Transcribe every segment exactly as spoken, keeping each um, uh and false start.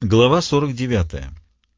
Глава сорок девятая.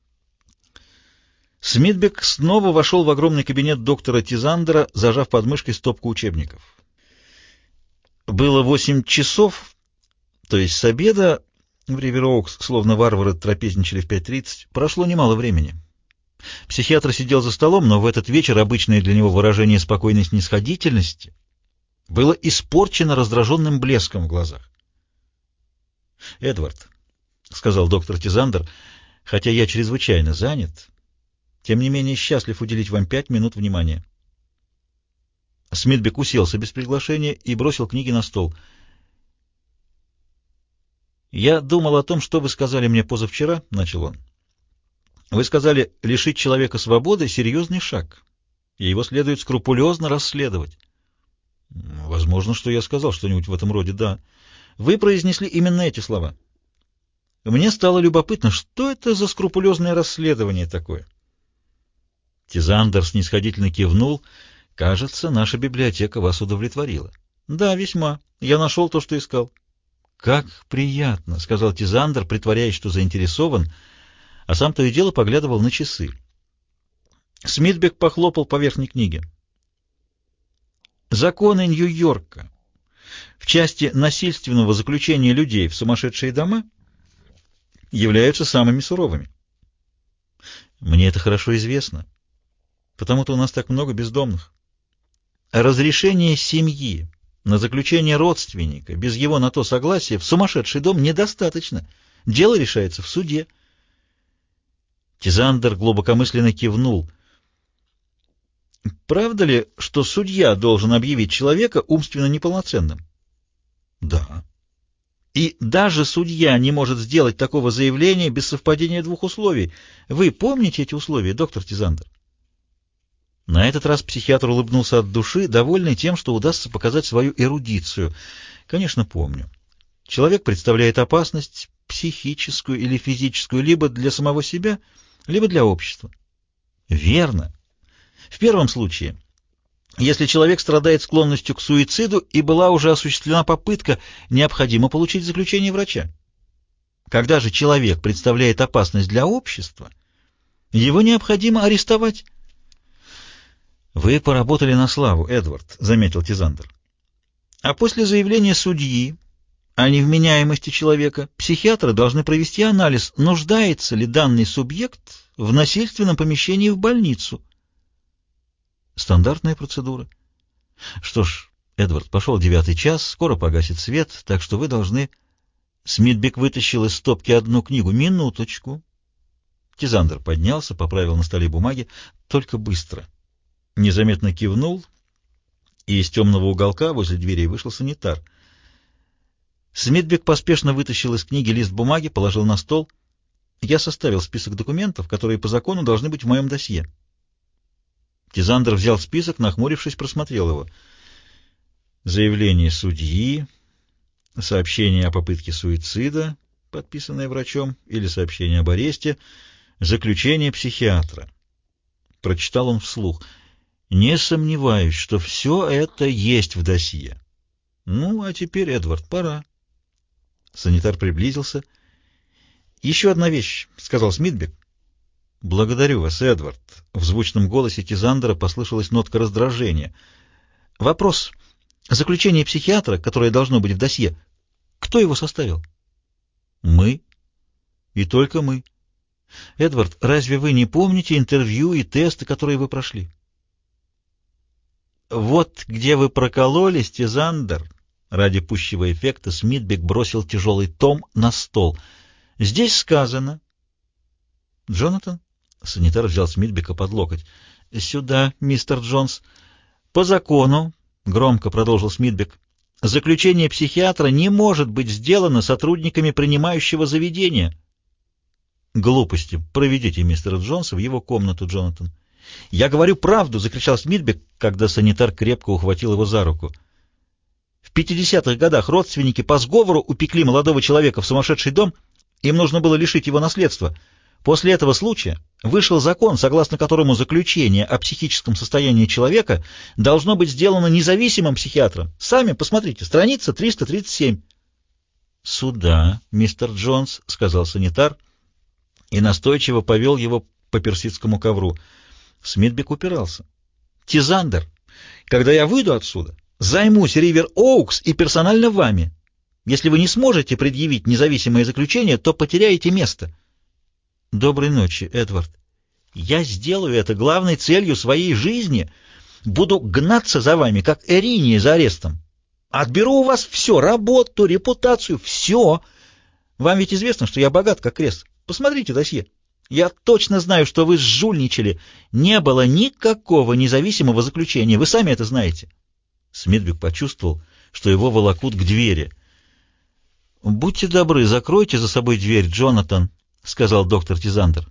Смитбек снова вошел в огромный кабинет доктора Тизандера, зажав под мышкой стопку учебников. Было восемь часов, то есть с обеда, в Ривер-Оукс, словно варвары, трапезничали в пять тридцать, прошло немало времени. Психиатр сидел за столом, но в этот вечер обычное для него выражение спокойной снисходительности было испорчено раздраженным блеском в глазах. «Эдвард», — сказал доктор Тизандер, — «хотя я чрезвычайно занят, тем не менее счастлив уделить вам пять минут внимания». Смитбек уселся без приглашения и бросил книги на стол. «Я думал о том, что вы сказали мне позавчера», — начал он. «Вы сказали, лишить человека свободы — серьезный шаг, и его следует скрупулезно расследовать». «Возможно, что я сказал что-нибудь в этом роде, да. Вы произнесли именно эти слова. Мне стало любопытно, что это за скрупулезное расследование такое?» Тизандер снисходительно кивнул. «Кажется, наша библиотека вас удовлетворила». «Да, весьма. Я нашел то, что искал». «Как приятно», — сказал Тизандер, притворяясь, что заинтересован, а сам то и дело поглядывал на часы. Смитбек похлопал по верхней книге. «Законы Нью-Йорка в части насильственного заключения людей в сумасшедшие дома являются самыми суровыми. Мне это хорошо известно, потому-то у нас так много бездомных. Разрешение семьи на заключение родственника без его на то согласия в сумасшедший дом недостаточно. Дело решается в суде». Тизандер глубокомысленно кивнул. «Правда ли, что судья должен объявить человека умственно неполноценным?» «Да». «И даже судья не может сделать такого заявления без совпадения двух условий. Вы помните эти условия, доктор Тизандер?» На этот раз психиатр улыбнулся от души, довольный тем, что удастся показать свою эрудицию. «Конечно, помню. Человек представляет опасность, психическую или физическую, либо для самого себя, либо для общества». «Верно. В первом случае, если человек страдает склонностью к суициду и была уже осуществлена попытка, необходимо получить заключение врача. Когда же человек представляет опасность для общества, его необходимо арестовать». «Вы поработали на славу, Эдвард», — заметил Тизандер. «А после заявления судьи о невменяемости человека психиатры должны провести анализ, нуждается ли данный субъект в насильственном помещении в больницу». «Стандартная процедура». «Что ж, Эдвард, пошел девятый час, скоро погасит свет, так что вы должны...» Смитбек вытащил из стопки одну книгу. «Минуточку». Тизандер поднялся, поправил на столе бумаги. «Только быстро». Незаметно кивнул, и из темного уголка возле дверей вышел санитар. Смитбек поспешно вытащил из книги лист бумаги, положил на стол. «Я составил список документов, которые по закону должны быть в моем досье». Тизандер взял список, нахмурившись, просмотрел его. Заявление судьи, сообщение о попытке суицида, подписанное врачом, или сообщение об аресте, заключение психиатра. Прочитал он вслух. «Не сомневаюсь, что все это есть в досье. Ну, а теперь, Эдвард, пора». Санитар приблизился. «Еще одна вещь», — сказал Смитбек. «Благодарю вас, Эдвард». В звучном голосе Тизандера послышалась нотка раздражения. «Вопрос. Заключение психиатра, которое должно быть в досье, кто его составил?» «Мы. И только мы. Эдвард, разве вы не помните интервью и тесты, которые вы прошли?» «Вот где вы прокололись, Тизандер». Ради пущего эффекта Смитбек бросил тяжелый том на стол. «Здесь сказано...» «Джонатан?» Санитар взял Смитбека под локоть. «Сюда, мистер Джонс. По закону, — громко продолжил Смитбек, — заключение психиатра не может быть сделано сотрудниками принимающего заведения». «Глупости. Проведите мистера Джонса в его комнату, Джонатан». «Я говорю правду!» — закричал Смитбек, когда санитар крепко ухватил его за руку. «В пятидесятых годах родственники по сговору упекли молодого человека в сумасшедший дом, им нужно было лишить его наследства. После этого случая вышел закон, согласно которому заключение о психическом состоянии человека должно быть сделано независимым психиатром. Сами посмотрите, страница триста тридцать семь. «Сюда, мистер Джонс», — сказал санитар, и настойчиво повел его по персидскому ковру. Смитбек упирался. «Тизандер, когда я выйду отсюда, займусь Ривер-Оукс и персонально вами. Если вы не сможете предъявить независимое заключение, то потеряете место». «Доброй ночи, Эдвард. Я сделаю это главной целью своей жизни. Буду гнаться за вами, как Эриния за арестом. Отберу у вас все, работу, репутацию, все. Вам ведь известно, что я богат, как крест. Посмотрите досье. Я точно знаю, что вы сжульничали. Не было никакого независимого заключения. Вы сами это знаете». Смитбек почувствовал, что его волокут к двери. «Будьте добры, закройте за собой дверь, Джонатан», — сказал доктор Тизандер.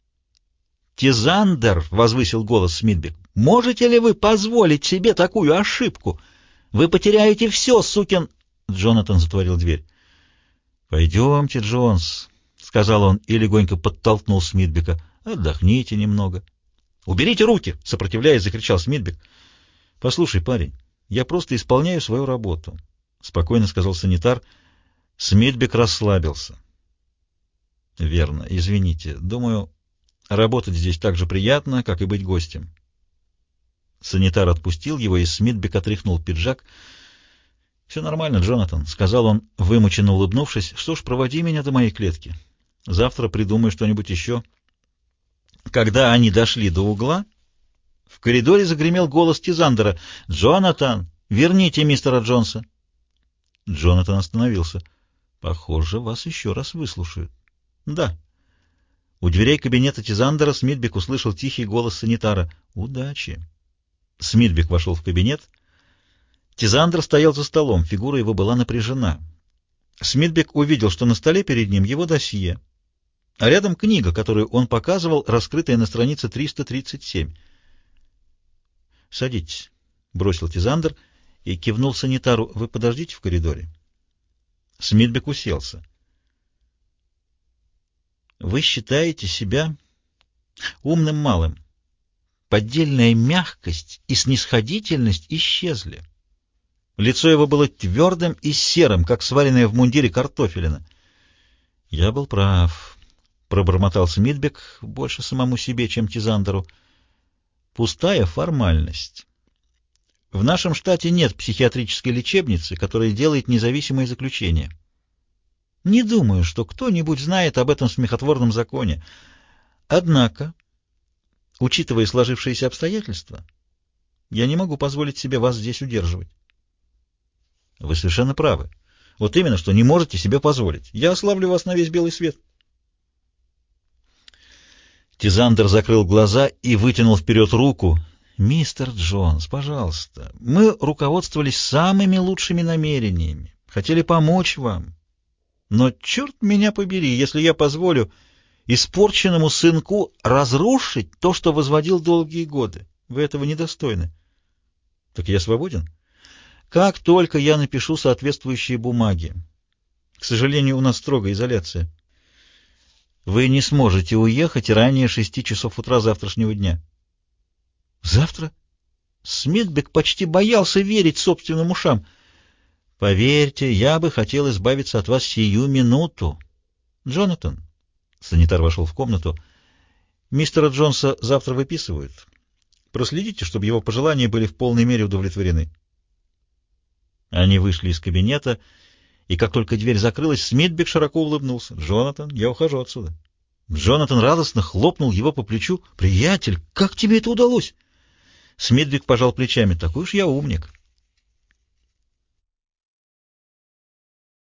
«Тизандер», — возвысил голос Смитбек, — «можете ли вы позволить себе такую ошибку? Вы потеряете все, сукин...» Джонатан затворил дверь. «Пойдемте, Джонс», — сказал он и легонько подтолкнул Смитбека. «Отдохните немного». «Уберите руки!» — сопротивляясь, закричал Смитбек. «Послушай, парень, я просто исполняю свою работу», — спокойно сказал санитар. Смитбек расслабился. «Верно, извините. Думаю, работать здесь так же приятно, как и быть гостем». Санитар отпустил его, и Смитбек отряхнул пиджак. «Все нормально, Джонатан», — сказал он, вымученно улыбнувшись. «Что ж, проводи меня до моей клетки. Завтра придумаю что-нибудь еще». Когда они дошли до угла, в коридоре загремел голос Тизандера. «Джонатан, верните мистера Джонса». Джонатан остановился. «Похоже, вас еще раз выслушают». «Да». У дверей кабинета Тизандера Смитбек услышал тихий голос санитара. «Удачи». Смитбек вошел в кабинет. Тизандер стоял за столом, фигура его была напряжена. Смитбек увидел, что на столе перед ним его досье, а рядом книга, которую он показывал, раскрытая на странице триста тридцать семь. «Садитесь», — бросил Тизандер и кивнул санитару. «Вы подождите в коридоре». Смитбек уселся. «Вы считаете себя умным малым. Поддельная мягкость и снисходительность исчезли. Лицо его было твердым и серым, как сваренная в мундире картофелина. «Я был прав», — пробормотал Смитбек, больше самому себе, чем Тизандеру. «Пустая формальность. В нашем штате нет психиатрической лечебницы, которая делает независимое заключение. Не думаю, что кто-нибудь знает об этом смехотворном законе. Однако, учитывая сложившиеся обстоятельства, я не могу позволить себе вас здесь удерживать». «Вы совершенно правы. Вот именно, что не можете себе позволить. Я ославлю вас на весь белый свет». Тизандер закрыл глаза и вытянул вперед руку. «Мистер Джонс, пожалуйста, мы руководствовались самыми лучшими намерениями, хотели помочь вам. Но черт меня побери, если я позволю испорченному сынку разрушить то, что возводил долгие годы. Вы этого недостойны». «Так я свободен?» «Как только я напишу соответствующие бумаги. К сожалению, у нас строгая изоляция. Вы не сможете уехать ранее шести часов утра завтрашнего дня». «Завтра?» Смитбек почти боялся верить собственным ушам. «Поверьте, я бы хотел избавиться от вас сию минуту. Джонатан», — санитар вошел в комнату, — «мистера Джонса завтра выписывают. Проследите, чтобы его пожелания были в полной мере удовлетворены». Они вышли из кабинета, и как только дверь закрылась, Смитбек широко улыбнулся. «Джонатан, я ухожу отсюда». Джонатан радостно хлопнул его по плечу. «Приятель, как тебе это удалось?» Смитбек пожал плечами. «Такой уж я умник.